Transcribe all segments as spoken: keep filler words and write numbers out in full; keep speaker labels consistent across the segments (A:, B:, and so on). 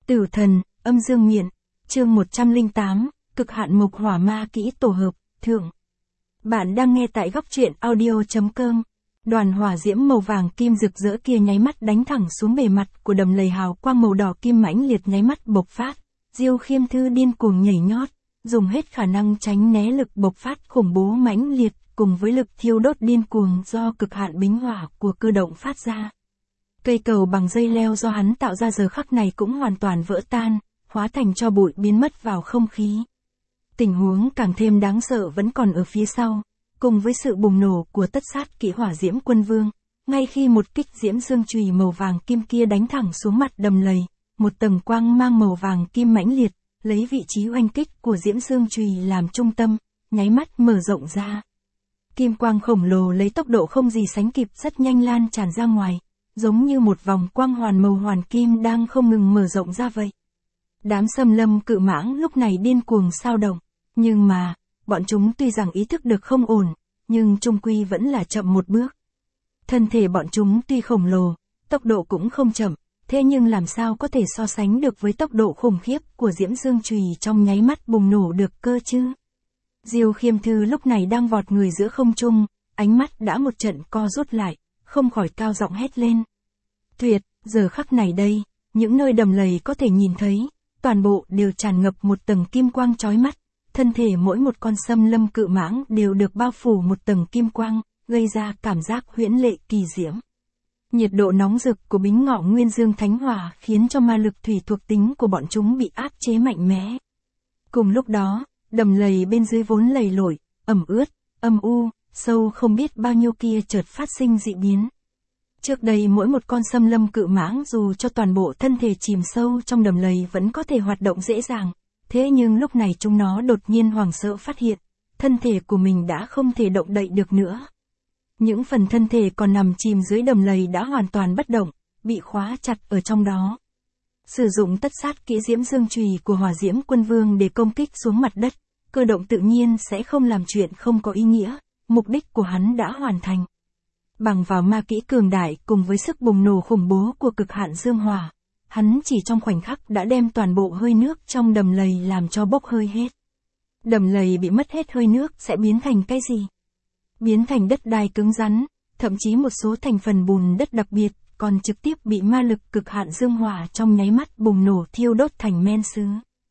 A: Tử thần, âm dương miện, chương một trăm lẻ tám, cực hạn mộc hỏa ma kỹ tổ hợp, thượng. Bạn đang nghe tại góc truyện audio chấm com. Đoàn hỏa diễm màu vàng kim rực rỡ kia nháy mắt đánh thẳng xuống bề mặt của đầm lầy, hào quang màu đỏ kim mãnh liệt nháy mắt bộc phát. Diêu Khiêm Thư điên cuồng nhảy nhót, dùng hết khả năng tránh né lực bộc phát khủng bố mãnh liệt, cùng với lực thiêu đốt điên cuồng do cực hạn bính hỏa của cơ động phát ra. Cây cầu bằng dây leo do hắn tạo ra giờ khắc này cũng hoàn toàn vỡ tan, hóa thành tro bụi biến mất vào không khí. Tình huống càng thêm đáng sợ vẫn còn ở phía sau, cùng với sự bùng nổ của tất sát kỹ hỏa diễm quân vương. Ngay khi một kích diễm dương chùy màu vàng kim kia đánh thẳng xuống mặt đầm lầy, một tầng quang mang màu vàng kim mãnh liệt, lấy vị trí oanh kích của diễm dương chùy làm trung tâm, nháy mắt mở rộng ra. Kim quang khổng lồ lấy tốc độ không gì sánh kịp rất nhanh lan tràn ra ngoài, giống như một vòng quang hoàn màu hoàn kim đang không ngừng mở rộng ra vậy. Đám xâm lâm cự mãng lúc này điên cuồng xao động, nhưng mà, bọn chúng tuy rằng ý thức được không ổn, nhưng chung quy vẫn là chậm một bước. Thân thể bọn chúng tuy khổng lồ, tốc độ cũng không chậm, thế nhưng làm sao có thể so sánh được với tốc độ khủng khiếp của diễm dương chùy trong nháy mắt bùng nổ được cơ chứ. Diêu Khiêm Thư lúc này đang vọt người giữa không trung, ánh mắt đã một trận co rút lại, không khỏi cao giọng hét lên. Tuyệt, giờ khắc này đây, những nơi đầm lầy có thể nhìn thấy, toàn bộ đều tràn ngập một tầng kim quang chói mắt, thân thể mỗi một con xâm lâm cự mãng đều được bao phủ một tầng kim quang, gây ra cảm giác huyễn lệ kỳ diễm. Nhiệt độ nóng rực của bính ngọ nguyên dương thánh hỏa khiến cho ma lực thủy thuộc tính của bọn chúng bị áp chế mạnh mẽ. Cùng lúc đó, đầm lầy bên dưới vốn lầy lội, ẩm ướt, âm u, sâu không biết bao nhiêu kia chợt phát sinh dị biến. Trước đây mỗi một con xâm lâm cự mãng dù cho toàn bộ thân thể chìm sâu trong đầm lầy vẫn có thể hoạt động dễ dàng, thế nhưng lúc này chúng nó đột nhiên hoảng sợ phát hiện, thân thể của mình đã không thể động đậy được nữa. Những phần thân thể còn nằm chìm dưới đầm lầy đã hoàn toàn bất động, bị khóa chặt ở trong đó. Sử dụng tất sát kỹ diễm dương chùy của hỏa diễm quân vương để công kích xuống mặt đất, cơ động tự nhiên sẽ không làm chuyện không có ý nghĩa, mục đích của hắn đã hoàn thành. Bằng vào ma kỹ cường đại cùng với sức bùng nổ khủng bố của cực hạn dương hỏa, hắn chỉ trong khoảnh khắc đã đem toàn bộ hơi nước trong đầm lầy làm cho bốc hơi hết. Đầm lầy bị mất hết hơi nước sẽ biến thành cái gì? Biến thành đất đai cứng rắn, thậm chí một số thành phần bùn đất đặc biệt, còn trực tiếp bị ma lực cực hạn dương hỏa trong nháy mắt bùng nổ thiêu đốt thành men sứ.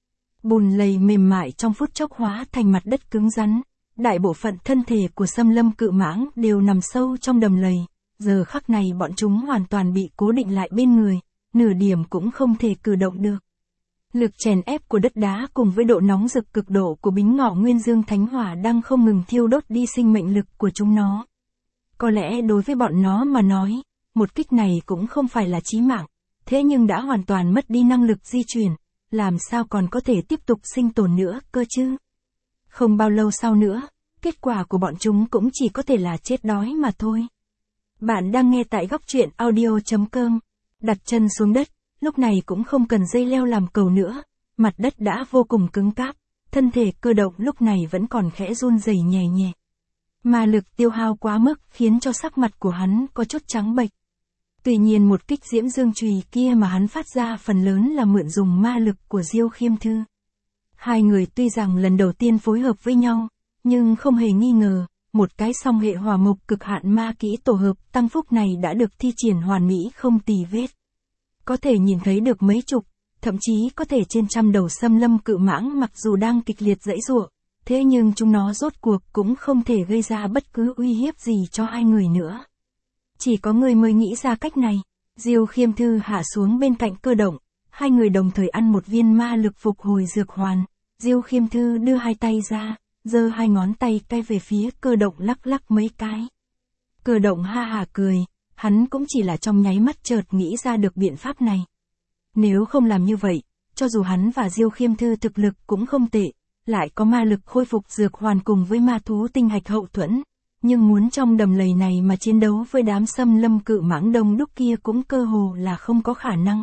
A: Bùn lầy mềm mại trong phút chốc hóa thành mặt đất cứng rắn. Đại bộ phận thân thể của xâm lâm cự mãng đều nằm sâu trong đầm lầy, giờ khắc này bọn chúng hoàn toàn bị cố định lại bên người, nửa điểm cũng không thể cử động được. Lực chèn ép của đất đá cùng với độ nóng rực cực độ của bính ngọ nguyên dương thánh hỏa đang không ngừng thiêu đốt đi sinh mệnh lực của chúng nó. Có lẽ đối với bọn nó mà nói, một kích này cũng không phải là chí mạng, thế nhưng đã hoàn toàn mất đi năng lực di chuyển, làm sao còn có thể tiếp tục sinh tồn nữa cơ chứ? Không bao lâu sau nữa, kết quả của bọn chúng cũng chỉ có thể là chết đói mà thôi. Bạn đang nghe tại góc truyện audio chấm com. Đặt chân xuống đất, lúc này cũng không cần dây leo làm cầu nữa, mặt đất đã vô cùng cứng cáp, thân thể cơ động lúc này vẫn còn khẽ run rẩy nhẹ nhẹ. Ma lực tiêu hao quá mức khiến cho sắc mặt của hắn có chút trắng bệch. Tuy nhiên một kích diễm dương chùy kia mà hắn phát ra phần lớn là mượn dùng ma lực của Diêu Khiêm Thư. Hai người tuy rằng lần đầu tiên phối hợp với nhau, nhưng không hề nghi ngờ, một cái song hệ hỏa mộc cực hạn ma kỹ tổ hợp tăng phúc này đã được thi triển hoàn mỹ không tì vết. Có thể nhìn thấy được mấy chục, thậm chí có thể trên trăm đầu xâm lâm cự mãng mặc dù đang kịch liệt giãy giụa, thế nhưng chúng nó rốt cuộc cũng không thể gây ra bất cứ uy hiếp gì cho hai người nữa. Chỉ có người mới nghĩ ra cách này. Diêu Khiêm Thư hạ xuống bên cạnh cơ động, hai người đồng thời ăn một viên ma lực phục hồi dược hoàn. Diêu Khiêm Thư đưa hai tay ra, giơ hai ngón tay cay về phía cơ động lắc lắc mấy cái. Cơ động ha hà cười, hắn cũng chỉ là trong nháy mắt chợt nghĩ ra được biện pháp này. Nếu không làm như vậy, cho dù hắn và Diêu Khiêm Thư thực lực cũng không tệ, lại có ma lực khôi phục dược hoàn cùng với ma thú tinh hạch hậu thuẫn, nhưng muốn trong đầm lầy này mà chiến đấu với đám xâm lâm cự mãng đông đúc kia cũng cơ hồ là không có khả năng.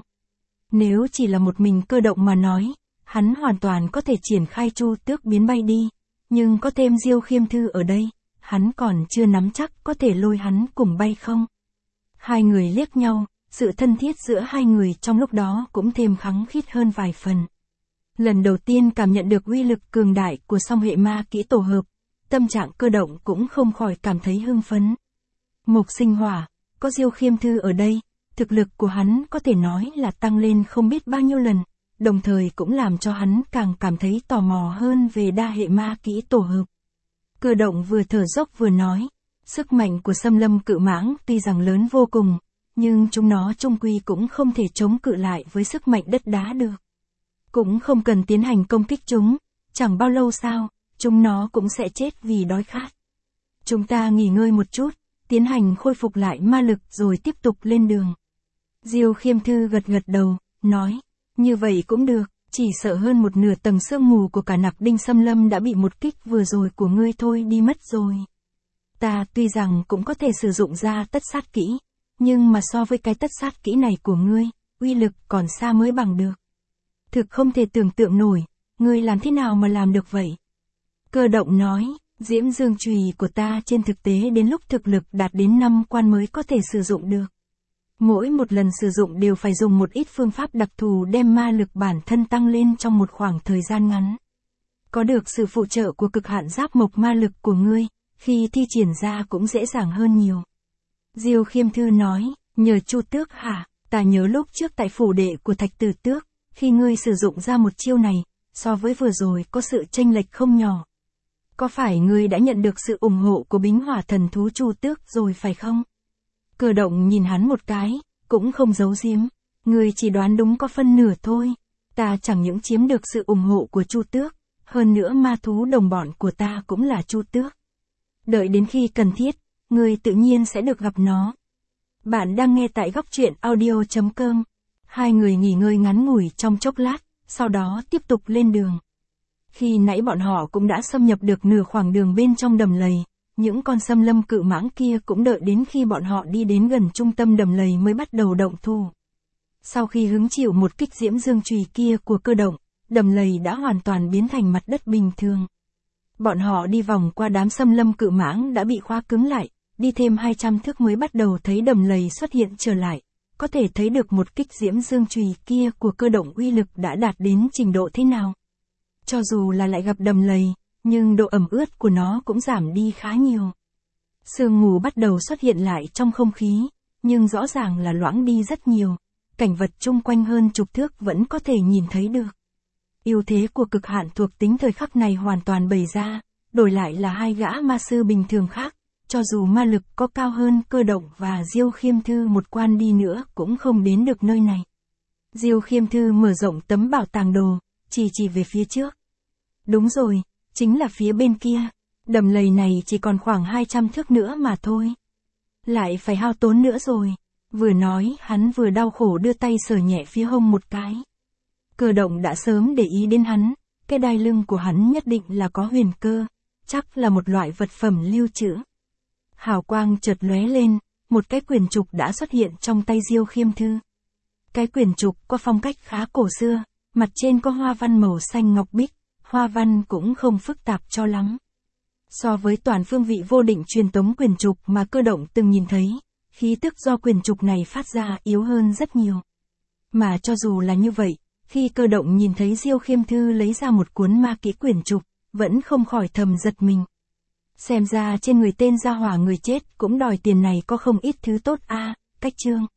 A: Nếu chỉ là một mình cơ động mà nói, hắn hoàn toàn có thể triển khai chu tước biến bay đi, nhưng có thêm Diêu Khiêm Thư ở đây, hắn còn chưa nắm chắc có thể lôi hắn cùng bay không. Hai người liếc nhau, sự thân thiết giữa hai người trong lúc đó cũng thêm khăng khít hơn vài phần. Lần đầu tiên cảm nhận được uy lực cường đại của song hệ ma kỹ tổ hợp, tâm trạng Cơ Động cũng không khỏi cảm thấy hưng phấn. Mộc sinh hỏa, có Diêu Khiêm Thư ở đây, thực lực của hắn có thể nói là tăng lên không biết bao nhiêu lần, đồng thời cũng làm cho hắn càng cảm thấy tò mò hơn về đa hệ ma kỹ tổ hợp. Cơ Động vừa thở dốc vừa nói, sức mạnh của Xâm Lâm Cự Mãng tuy rằng lớn vô cùng, nhưng chúng nó chung quy cũng không thể chống cự lại với sức mạnh đất đá được. Cũng không cần tiến hành công kích chúng, chẳng bao lâu sau, chúng nó cũng sẽ chết vì đói khát. Chúng ta nghỉ ngơi một chút, tiến hành khôi phục lại ma lực rồi tiếp tục lên đường. Diêu Khiêm Thư gật gật đầu, nói, như vậy cũng được, chỉ sợ hơn một nửa tầng sương mù của cả Nặc Đinh Xâm Lâm đã bị một kích vừa rồi của ngươi thôi đi mất rồi. Ta tuy rằng cũng có thể sử dụng ra tất sát kỹ, nhưng mà so với cái tất sát kỹ này của ngươi, uy lực còn xa mới bằng được. Thực không thể tưởng tượng nổi, ngươi làm thế nào mà làm được vậy? Cơ Động nói, Diễm Dương Chùy của ta trên thực tế đến lúc thực lực đạt đến năm quan mới có thể sử dụng được. Mỗi một lần sử dụng đều phải dùng một ít phương pháp đặc thù đem ma lực bản thân tăng lên trong một khoảng thời gian ngắn. Có được sự phụ trợ của cực hạn giáp mộc ma lực của ngươi, khi thi triển ra cũng dễ dàng hơn nhiều. Diêu Khiêm Thư nói, nhờ Chu Tước hả, ta nhớ lúc trước tại phủ đệ của Thạch Tử Tước, khi ngươi sử dụng ra một chiêu này, so với vừa rồi có sự chênh lệch không nhỏ. Có phải ngươi đã nhận được sự ủng hộ của Bính Hỏa Thần Thú Chu Tước rồi phải không? Cơ Động nhìn hắn một cái, cũng không giấu giếm, ngươi chỉ đoán đúng có phân nửa thôi, ta chẳng những chiếm được sự ủng hộ của Chu Tước, hơn nữa ma thú đồng bọn của ta cũng là Chu Tước. Đợi đến khi cần thiết, ngươi tự nhiên sẽ được gặp nó. Bạn đang nghe tại góc truyện audio chấm com. Hai người nghỉ ngơi ngắn ngủi trong chốc lát, sau đó tiếp tục lên đường. Khi nãy bọn họ cũng đã xâm nhập được nửa khoảng đường bên trong đầm lầy, những con xâm lâm cự mãng kia cũng đợi đến khi bọn họ đi đến gần trung tâm đầm lầy mới bắt đầu động thủ. Sau khi hứng chịu một kích Diễm Dương Chùy kia của Cơ Động, đầm lầy đã hoàn toàn biến thành mặt đất bình thường. Bọn họ đi vòng qua đám xâm lâm cự mãng đã bị khóa cứng lại, đi thêm hai trăm thước mới bắt đầu thấy đầm lầy xuất hiện trở lại. Có thể thấy được một kích Diễm Dương Chùy kia của Cơ Động uy lực đã đạt đến trình độ thế nào. Cho dù là lại gặp đầm lầy, nhưng độ ẩm ướt của nó cũng giảm đi khá nhiều. Sương mù bắt đầu xuất hiện lại trong không khí, nhưng rõ ràng là loãng đi rất nhiều. Cảnh vật chung quanh hơn chục thước vẫn có thể nhìn thấy được. Ưu thế của cực hạn thuộc tính thời khắc này hoàn toàn bày ra, đổi lại là hai gã ma sư bình thường khác, cho dù ma lực có cao hơn Cơ Động và Diêu Khiêm Thư một quan đi nữa cũng không đến được nơi này. Diêu Khiêm Thư mở rộng tấm bảo tàng đồ, chỉ chỉ về phía trước. Đúng rồi, chính là phía bên kia, đầm lầy này chỉ còn khoảng hai trăm thước nữa mà thôi. Lại phải hao tốn nữa rồi. Vừa nói hắn vừa đau khổ đưa tay sờ nhẹ phía hông một cái. Cơ Động đã sớm để ý đến hắn, cái đai lưng của hắn nhất định là có huyền cơ, chắc là một loại vật phẩm lưu trữ. Hào quang chợt lóe lên, một cái quyển trục đã xuất hiện trong tay Diêu Khiêm Thư. Cái quyển trục có phong cách khá cổ xưa, mặt trên có hoa văn màu xanh ngọc bích, hoa văn cũng không phức tạp cho lắm. So với toàn phương vị vô định truyền tống quyển trục mà Cơ Động từng nhìn thấy, khí tức do quyển trục này phát ra yếu hơn rất nhiều. Mà cho dù là như vậy, khi Cơ Động nhìn thấy Diêu Khiêm Thư lấy ra một cuốn ma kỹ quyển trục, vẫn không khỏi thầm giật mình. Xem ra trên người tên gia hỏa người chết cũng đòi tiền này có không ít thứ tốt a. À, cách chương.